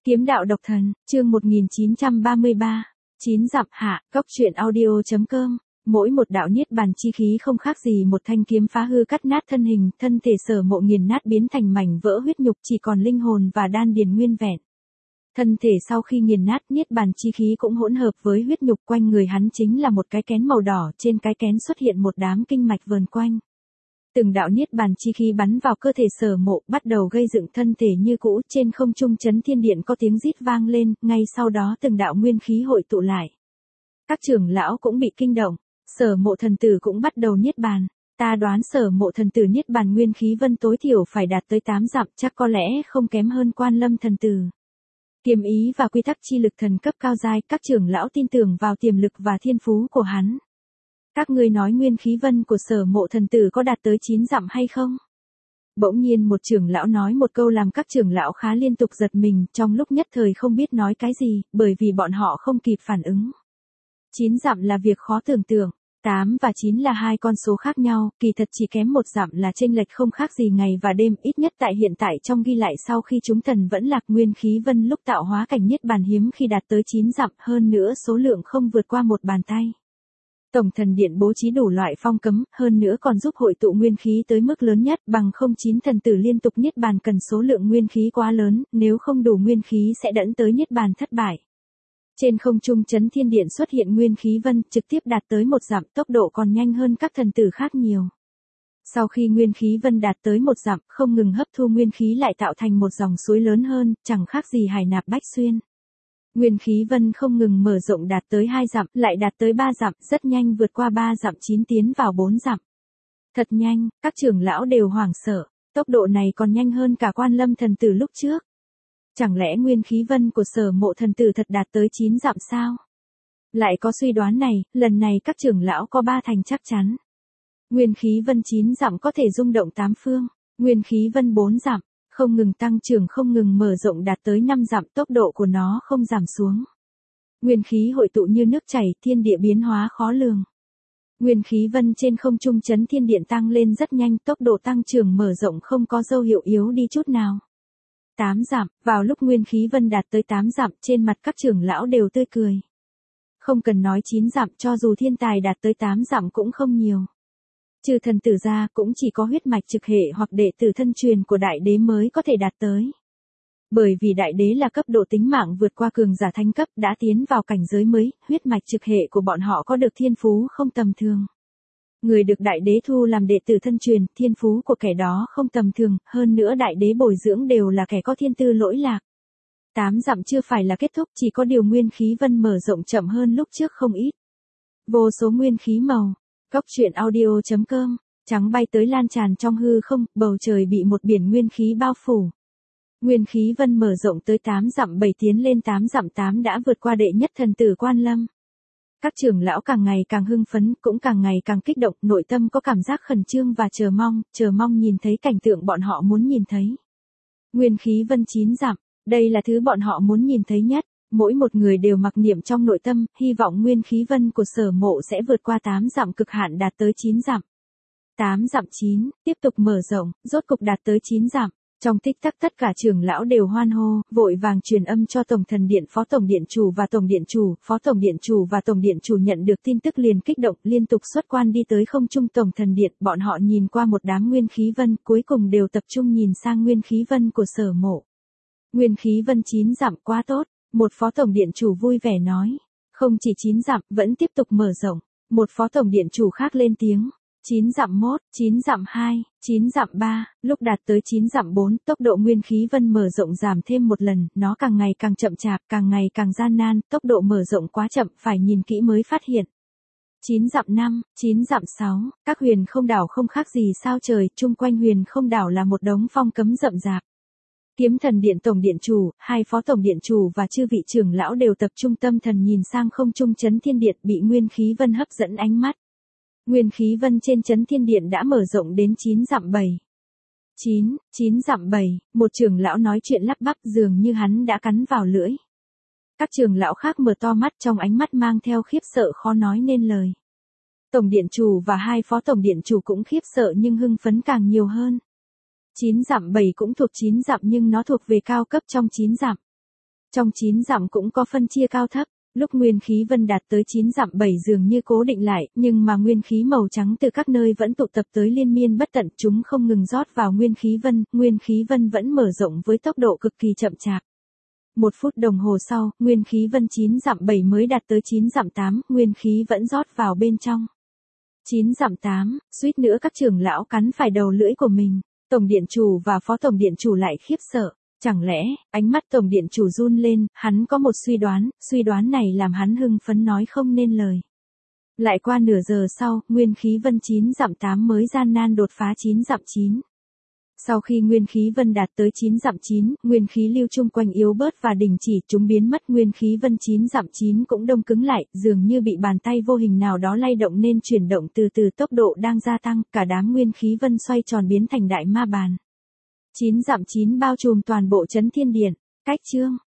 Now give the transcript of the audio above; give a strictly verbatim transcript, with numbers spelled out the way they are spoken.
Kiếm đạo độc thần, chương một nghìn chín trăm ba mươi ba. Chín dặm hạ, góc truyện audio.com. Mỗi một đạo niết bàn chi khí không khác gì một thanh kiếm phá hư cắt nát thân hình, thân thể Sở Mộ nghiền nát biến thành mảnh vỡ huyết nhục, chỉ còn linh hồn và đan điền nguyên vẹn. Thân thể sau khi nghiền nát, niết bàn chi khí cũng hỗn hợp với huyết nhục, quanh người hắn chính là một cái kén màu đỏ, trên cái kén xuất hiện một đám kinh mạch vờn quanh. Từng đạo niết bàn chi khí bắn vào cơ thể Sở Mộ, bắt đầu gây dựng thân thể như cũ, trên không trung chấn thiên điện có tiếng rít vang lên, ngay sau đó từng đạo nguyên khí hội tụ lại. Các trưởng lão cũng bị kinh động, Sở Mộ thần tử cũng bắt đầu niết bàn. Ta đoán Sở Mộ thần tử niết bàn nguyên khí vân tối thiểu phải đạt tới tám dặm, chắc có lẽ không kém hơn Quan Lâm thần tử. Kiếm ý và quy tắc chi lực thần cấp cao giai, các trưởng lão tin tưởng vào tiềm lực và thiên phú của hắn. Các ngươi nói nguyên khí vân của Sở Mộ thần tử có đạt tới chín dặm hay không? Bỗng nhiên một trưởng lão nói một câu làm các trưởng lão khá liên tục giật mình, trong lúc nhất thời không biết nói cái gì, bởi vì bọn họ không kịp phản ứng. chín dặm là việc khó tưởng tượng, tám và chín là hai con số khác nhau, kỳ thật chỉ kém một dặm là chênh lệch không khác gì ngày và đêm, ít nhất tại hiện tại trong ghi lại sau khi chúng thần vẫn lạc nguyên khí vân lúc tạo hóa cảnh niết bàn hiếm khi đạt tới chín dặm, hơn nữa số lượng không vượt qua một bàn tay. Tổng thần điện bố trí đủ loại phong cấm, hơn nữa còn giúp hội tụ nguyên khí tới mức lớn nhất, bằng không chín thần tử liên tục niết bàn cần số lượng nguyên khí quá lớn, nếu không đủ nguyên khí sẽ dẫn tới niết bàn thất bại. Trên không trung chấn thiên điện xuất hiện nguyên khí vân, trực tiếp đạt tới một dặm, tốc độ còn nhanh hơn các thần tử khác nhiều. Sau khi nguyên khí vân đạt tới một dặm, không ngừng hấp thu nguyên khí lại tạo thành một dòng suối lớn hơn, chẳng khác gì hải nạp bách xuyên. Nguyên khí vân không ngừng mở rộng đạt tới hai dặm, lại đạt tới ba dặm, rất nhanh vượt qua ba dặm chín tiến vào bốn dặm. Thật nhanh, các trưởng lão đều hoảng sợ, tốc độ này còn nhanh hơn cả Quan Lâm thần tử lúc trước. Chẳng lẽ nguyên khí vân của Sở Mộ thần tử thật đạt tới chín dặm sao? Lại có suy đoán này, lần này các trưởng lão có ba thành chắc chắn. Nguyên khí vân chín dặm có thể rung động tám phương, nguyên khí vân bốn dặm. Không ngừng tăng trưởng không ngừng mở rộng đạt tới năm dặm, tốc độ của nó không giảm xuống. Nguyên khí hội tụ như nước chảy, thiên địa biến hóa khó lường. Nguyên khí vân trên không trung chấn thiên điện tăng lên rất nhanh, tốc độ tăng trưởng mở rộng không có dấu hiệu yếu đi chút nào. tám dặm, vào lúc nguyên khí vân đạt tới tám dặm, trên mặt các trưởng lão đều tươi cười. Không cần nói chín dặm, cho dù thiên tài đạt tới tám dặm cũng không nhiều. Trừ thần tử ra, cũng chỉ có huyết mạch trực hệ hoặc đệ tử thân truyền của đại đế mới có thể đạt tới. Bởi vì đại đế là cấp độ tính mạng vượt qua cường giả thánh cấp, đã tiến vào cảnh giới mới, huyết mạch trực hệ của bọn họ có được thiên phú không tầm thường. Người được đại đế thu làm đệ tử thân truyền, thiên phú của kẻ đó không tầm thường, hơn nữa đại đế bồi dưỡng đều là kẻ có thiên tư lỗi lạc. Tám dặm chưa phải là kết thúc, chỉ có điều nguyên khí vân mở rộng chậm hơn lúc trước không ít. Vô số nguyên khí màu. Góc truyện audio.com, trắng bay tới lan tràn trong hư không, bầu trời bị một biển nguyên khí bao phủ. Nguyên khí vân mở rộng tới tám dặm bảy tiến lên tám dặm tám đã vượt qua đệ nhất thần tử Quan Lâm. Các trưởng lão càng ngày càng hưng phấn, cũng càng ngày càng kích động, nội tâm có cảm giác khẩn trương và chờ mong, chờ mong nhìn thấy cảnh tượng bọn họ muốn nhìn thấy. Nguyên khí vân chín dặm, đây là thứ bọn họ muốn nhìn thấy nhất. Mỗi một người đều mặc niệm trong nội tâm, hy vọng nguyên khí vân của Sở Mộ sẽ vượt qua tám dặm cực hạn đạt tới chín dặm. tám dặm chín, tiếp tục mở rộng, rốt cục đạt tới chín dặm. Trong tích tắc tất cả trưởng lão đều hoan hô, vội vàng truyền âm cho Tổng thần điện, Phó Tổng điện chủ và Tổng điện chủ, Phó Tổng điện chủ và Tổng điện chủ nhận được tin tức liền kích động, liên tục xuất quan đi tới không trung Tổng thần điện, bọn họ nhìn qua một đám nguyên khí vân, cuối cùng đều tập trung nhìn sang nguyên khí vân của Sở Mộ. Nguyên khí vân chín dặm quá tốt. Một phó tổng điện chủ vui vẻ nói. Không chỉ chín dặm, vẫn tiếp tục mở rộng. Một phó tổng điện chủ khác lên tiếng. chín dặm mốt, chín dặm hai, chín dặm ba, lúc đạt tới chín dặm bốn, tốc độ nguyên khí vân mở rộng giảm thêm một lần, nó càng ngày càng chậm chạp, càng ngày càng gian nan, tốc độ mở rộng quá chậm, phải nhìn kỹ mới phát hiện. chín dặm năm, chín dặm sáu, các huyền không đảo không khác gì sao trời, chung quanh huyền không đảo là một đống phong cấm rậm rạp. Kiếm thần điện tổng điện chủ, hai phó tổng điện chủ và chư vị trưởng lão đều tập trung tâm thần nhìn sang không trung chấn thiên điện, bị nguyên khí vân hấp dẫn ánh mắt. Nguyên khí vân trên chấn thiên điện đã mở rộng đến chín dặm bảy. chín, chín dặm bảy, một trưởng lão nói chuyện lắp bắp dường như hắn đã cắn vào lưỡi. Các trưởng lão khác mở to mắt trong ánh mắt mang theo khiếp sợ khó nói nên lời. Tổng điện chủ và hai phó tổng điện chủ cũng khiếp sợ nhưng hưng phấn càng nhiều hơn. chín dặm bảy cũng thuộc chín dặm nhưng nó thuộc về cao cấp trong chín dặm. Trong chín dặm cũng có phân chia cao thấp. Lúc nguyên khí vân đạt tới chín dặm bảy dường như cố định lại, nhưng mà nguyên khí màu trắng từ các nơi vẫn tụ tập tới liên miên bất tận, chúng không ngừng rót vào nguyên khí vân, nguyên khí vân vẫn mở rộng với tốc độ cực kỳ chậm chạp. Một phút đồng hồ sau, nguyên khí vân chín dặm bảy mới đạt tới chín dặm tám, nguyên khí vẫn rót vào bên trong. chín dặm tám, suýt nữa các trưởng lão cắn phải đầu lưỡi của mình. Tổng điện chủ và phó tổng điện chủ lại khiếp sợ. Chẳng lẽ, ánh mắt tổng điện chủ run lên, hắn có một suy đoán, suy đoán này làm hắn hưng phấn nói không nên lời. Lại qua nửa giờ sau, nguyên khí vân chín dặm tám mới gian nan đột phá chín dặm chín. Sau khi nguyên khí vân đạt tới chín dặm chín, nguyên khí lưu chung quanh yếu bớt và đình chỉ, chúng biến mất, nguyên khí vân chín dặm chín cũng đông cứng lại, dường như bị bàn tay vô hình nào đó lay động nên chuyển động từ từ, tốc độ đang gia tăng, cả đám nguyên khí vân xoay tròn biến thành đại ma bàn. chín dặm chín bao trùm toàn bộ Chấn Thiên Điện. Cách chương